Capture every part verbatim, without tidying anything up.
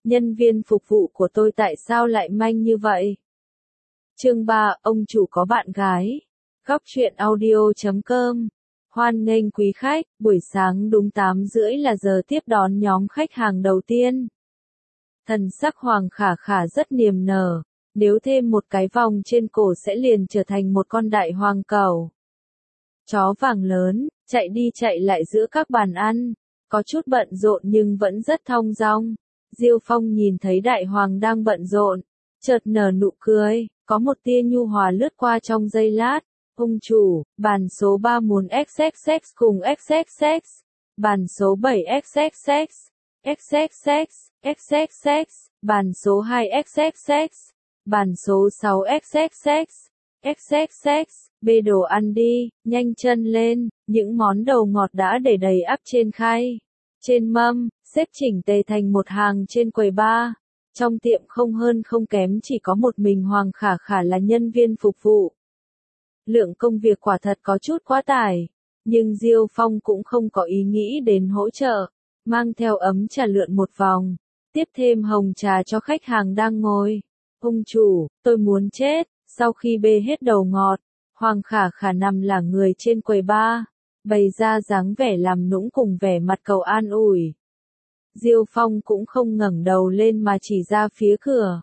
nhân viên phục vụ của tôi tại sao lại manh như vậy? Chương ba, ông chủ có bạn gái. Góc truyện audio chấm com. Hoan nghênh quý khách, buổi sáng đúng tám rưỡi là giờ tiếp đón nhóm khách hàng đầu tiên. Thần sắc Hoàng Khả Khả rất niềm nở, nếu thêm một cái vòng trên cổ sẽ liền trở thành một con đại hoàng cẩu. Chó vàng lớn, chạy đi chạy lại giữa các bàn ăn, có chút bận rộn nhưng vẫn rất thong dong. Diêu Phong nhìn thấy đại hoàng đang bận rộn, chợt nở nụ cười, có một tia nhu hòa lướt qua trong giây lát. Ông chủ, bàn số ba muốn ích ích ích cùng ích ích ích, bàn số bảy ích ích ích, ích ích ích, ích ích ích, bàn số hai ích ích ích, bàn số sáu ích ích ích, ích ích ích, bê đồ ăn đi, nhanh chân lên, những món đầu ngọt đã để đầy ắp trên khay, trên mâm, xếp chỉnh tề thành một hàng trên quầy bar. Trong tiệm không hơn không kém chỉ có một mình Hoàng Khả Khả là nhân viên phục vụ. Lượng công việc quả thật có chút quá tải, nhưng Diêu Phong cũng không có ý nghĩ đến hỗ trợ, mang theo ấm trà lượn một vòng, tiếp thêm hồng trà cho khách hàng đang ngồi. Ông chủ, tôi muốn chết. Sau khi bê hết đầu ngọt, Hoàng Khả Khả nằm là người trên quầy bar, bày ra dáng vẻ làm nũng cùng vẻ mặt cầu an ủi. Diêu Phong cũng không ngẩng đầu lên mà chỉ ra phía cửa.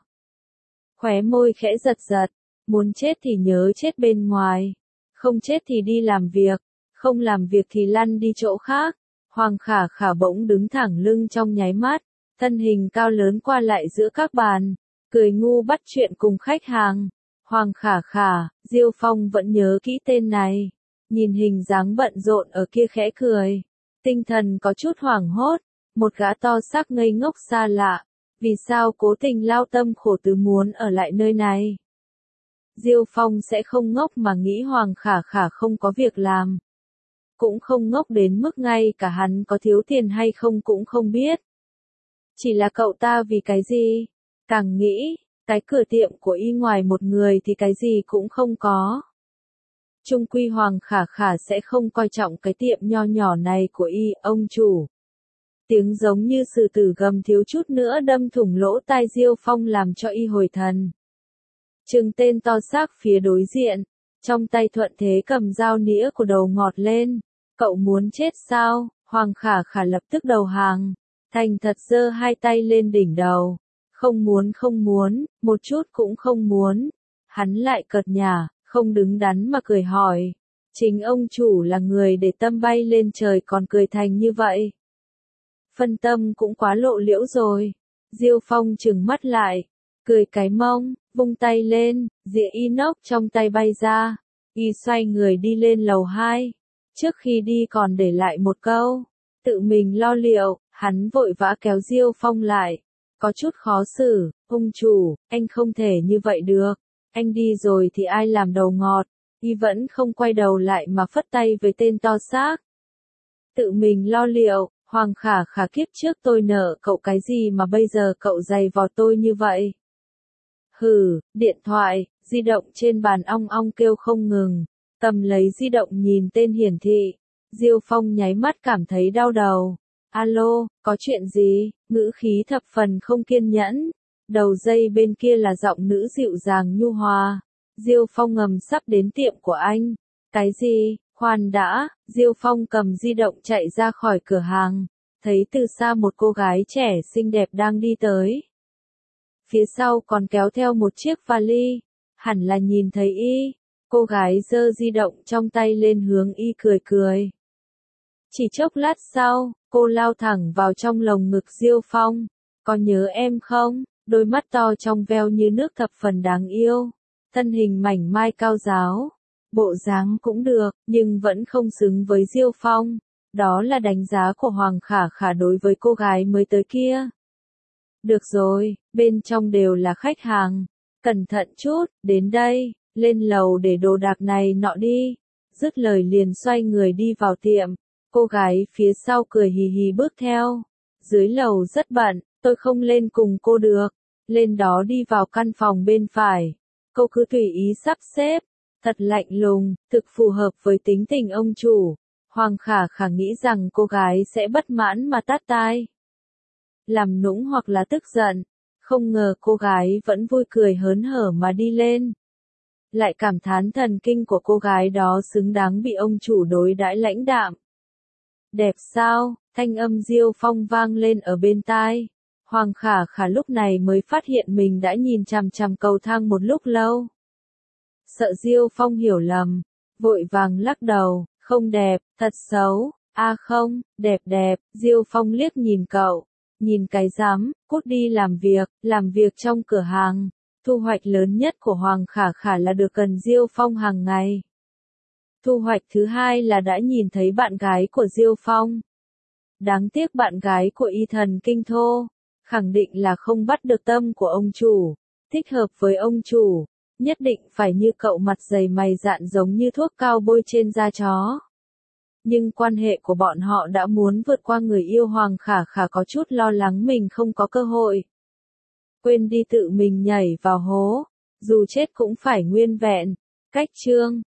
Khóe môi khẽ giật giật, muốn chết thì nhớ chết bên ngoài, không chết thì đi làm việc, không làm việc thì lăn đi chỗ khác. Hoàng Khả Khả bỗng đứng thẳng lưng trong nháy mắt, thân hình cao lớn qua lại giữa các bàn, cười ngu bắt chuyện cùng khách hàng. Hoàng Khả Khả, Diêu Phong vẫn nhớ kỹ tên này, nhìn hình dáng bận rộn ở kia khẽ cười, tinh thần có chút hoảng hốt, một gã to xác ngây ngốc xa lạ, vì sao cố tình lao tâm khổ tứ muốn ở lại nơi này. Diêu Phong sẽ không ngốc mà nghĩ Hoàng Khả Khả không có việc làm, cũng không ngốc đến mức ngay cả hắn có thiếu tiền hay không cũng không biết. Chỉ là cậu ta vì cái gì? Càng nghĩ, cái cửa tiệm của y ngoài một người thì cái gì cũng không có. Chung quy Hoàng Khả Khả sẽ không coi trọng cái tiệm nho nhỏ này của y, ông chủ. Tiếng giống như sư tử gầm thiếu chút nữa đâm thủng lỗ tai Diêu Phong làm cho y hồi thần. Trừng tên to xác phía đối diện, trong tay thuận thế cầm dao nĩa của đầu ngọt lên. Cậu muốn chết sao? Hoàng Khả Khả lập tức đầu hàng, thành thật giơ hai tay lên đỉnh đầu. Không muốn không muốn, một chút cũng không muốn. Hắn lại cợt nhả, không đứng đắn mà cười hỏi. Chính ông chủ là người để tâm bay lên trời còn cười thành như vậy. Phân tâm cũng quá lộ liễu rồi. Diêu Phong trừng mắt lại, cười cái mông, vung tay lên, dĩa inox trong tay bay ra. Y xoay người đi lên lầu hai. Trước khi đi còn để lại một câu, tự mình lo liệu. Hắn vội vã kéo Diêu Phong lại, có chút khó xử. Ông chủ, anh không thể như vậy được, anh đi rồi thì ai làm đầu ngọt. Y vẫn không quay đầu lại mà phất tay với tên to xác. Tự mình lo liệu. Hoàng Khả Khả, kiếp trước tôi nợ cậu cái gì mà bây giờ cậu giày vò tôi như vậy? Hừ, điện thoại, di động trên bàn ong ong kêu không ngừng, cầm lấy di động nhìn tên hiển thị. Diêu Phong nháy mắt cảm thấy đau đầu. Alo, có chuyện gì? Ngữ khí thập phần không kiên nhẫn. Đầu dây bên kia là giọng nữ dịu dàng nhu hòa. Diêu Phong ngầm sắp đến tiệm của anh. Cái gì? Khoan đã. Diêu Phong cầm di động chạy ra khỏi cửa hàng, thấy từ xa một cô gái trẻ xinh đẹp đang đi tới. Phía sau còn kéo theo một chiếc vali, hẳn là nhìn thấy y. Cô gái giơ di động trong tay lên hướng y cười cười. Chỉ chốc lát sau, cô lao thẳng vào trong lồng ngực Diêu Phong. Có nhớ em không? Đôi mắt to trong veo như nước thập phần đáng yêu, thân hình mảnh mai cao ráo. Bộ dáng cũng được, nhưng vẫn không xứng với Diêu Phong. Đó là đánh giá của Hoàng Khả Khả đối với cô gái mới tới kia. Được rồi, bên trong đều là khách hàng. Cẩn thận chút, đến đây, lên lầu để đồ đạc này nọ đi. Dứt lời liền xoay người đi vào tiệm. Cô gái phía sau cười hì hì bước theo. Dưới lầu rất bận, tôi không lên cùng cô được. Lên đó đi vào căn phòng bên phải. Cô cứ tùy ý sắp xếp. Thật lạnh lùng, thực phù hợp với tính tình ông chủ. Hoàng Khả Khả nghĩ rằng cô gái sẽ bất mãn mà tát tai. làm nũng hoặc là tức giận. Không ngờ cô gái vẫn vui cười hớn hở mà đi lên. Lại cảm thán thần kinh của cô gái đó xứng đáng bị ông chủ đối đãi lãnh đạm. Đẹp sao? Thanh âm Diêu Phong vang lên ở bên tai. Hoàng Khả Khả lúc này mới phát hiện mình đã nhìn chằm chằm cầu thang một lúc lâu. Sợ Diêu Phong hiểu lầm, vội vàng lắc đầu, không đẹp, thật xấu. A à không, đẹp đẹp. Diêu Phong liếc nhìn cậu, nhìn cái rắm, cút đi làm việc, làm việc trong cửa hàng. Thu hoạch lớn nhất của Hoàng Khả Khả là được cần Diêu Phong hàng ngày. Thu hoạch thứ hai là đã nhìn thấy bạn gái của Diêu Phong. Đáng tiếc bạn gái của y thần kinh thô, khẳng định là không bắt được tâm của ông chủ, thích hợp với ông chủ, nhất định phải như cậu mặt dày mày dạn giống như thuốc cao bôi trên da chó. Nhưng quan hệ của bọn họ đã muốn vượt qua người yêu. Hoàng Khả Khả có chút lo lắng mình không có cơ hội. Quên đi tự mình nhảy vào hố, dù chết cũng phải nguyên vẹn. Cách chương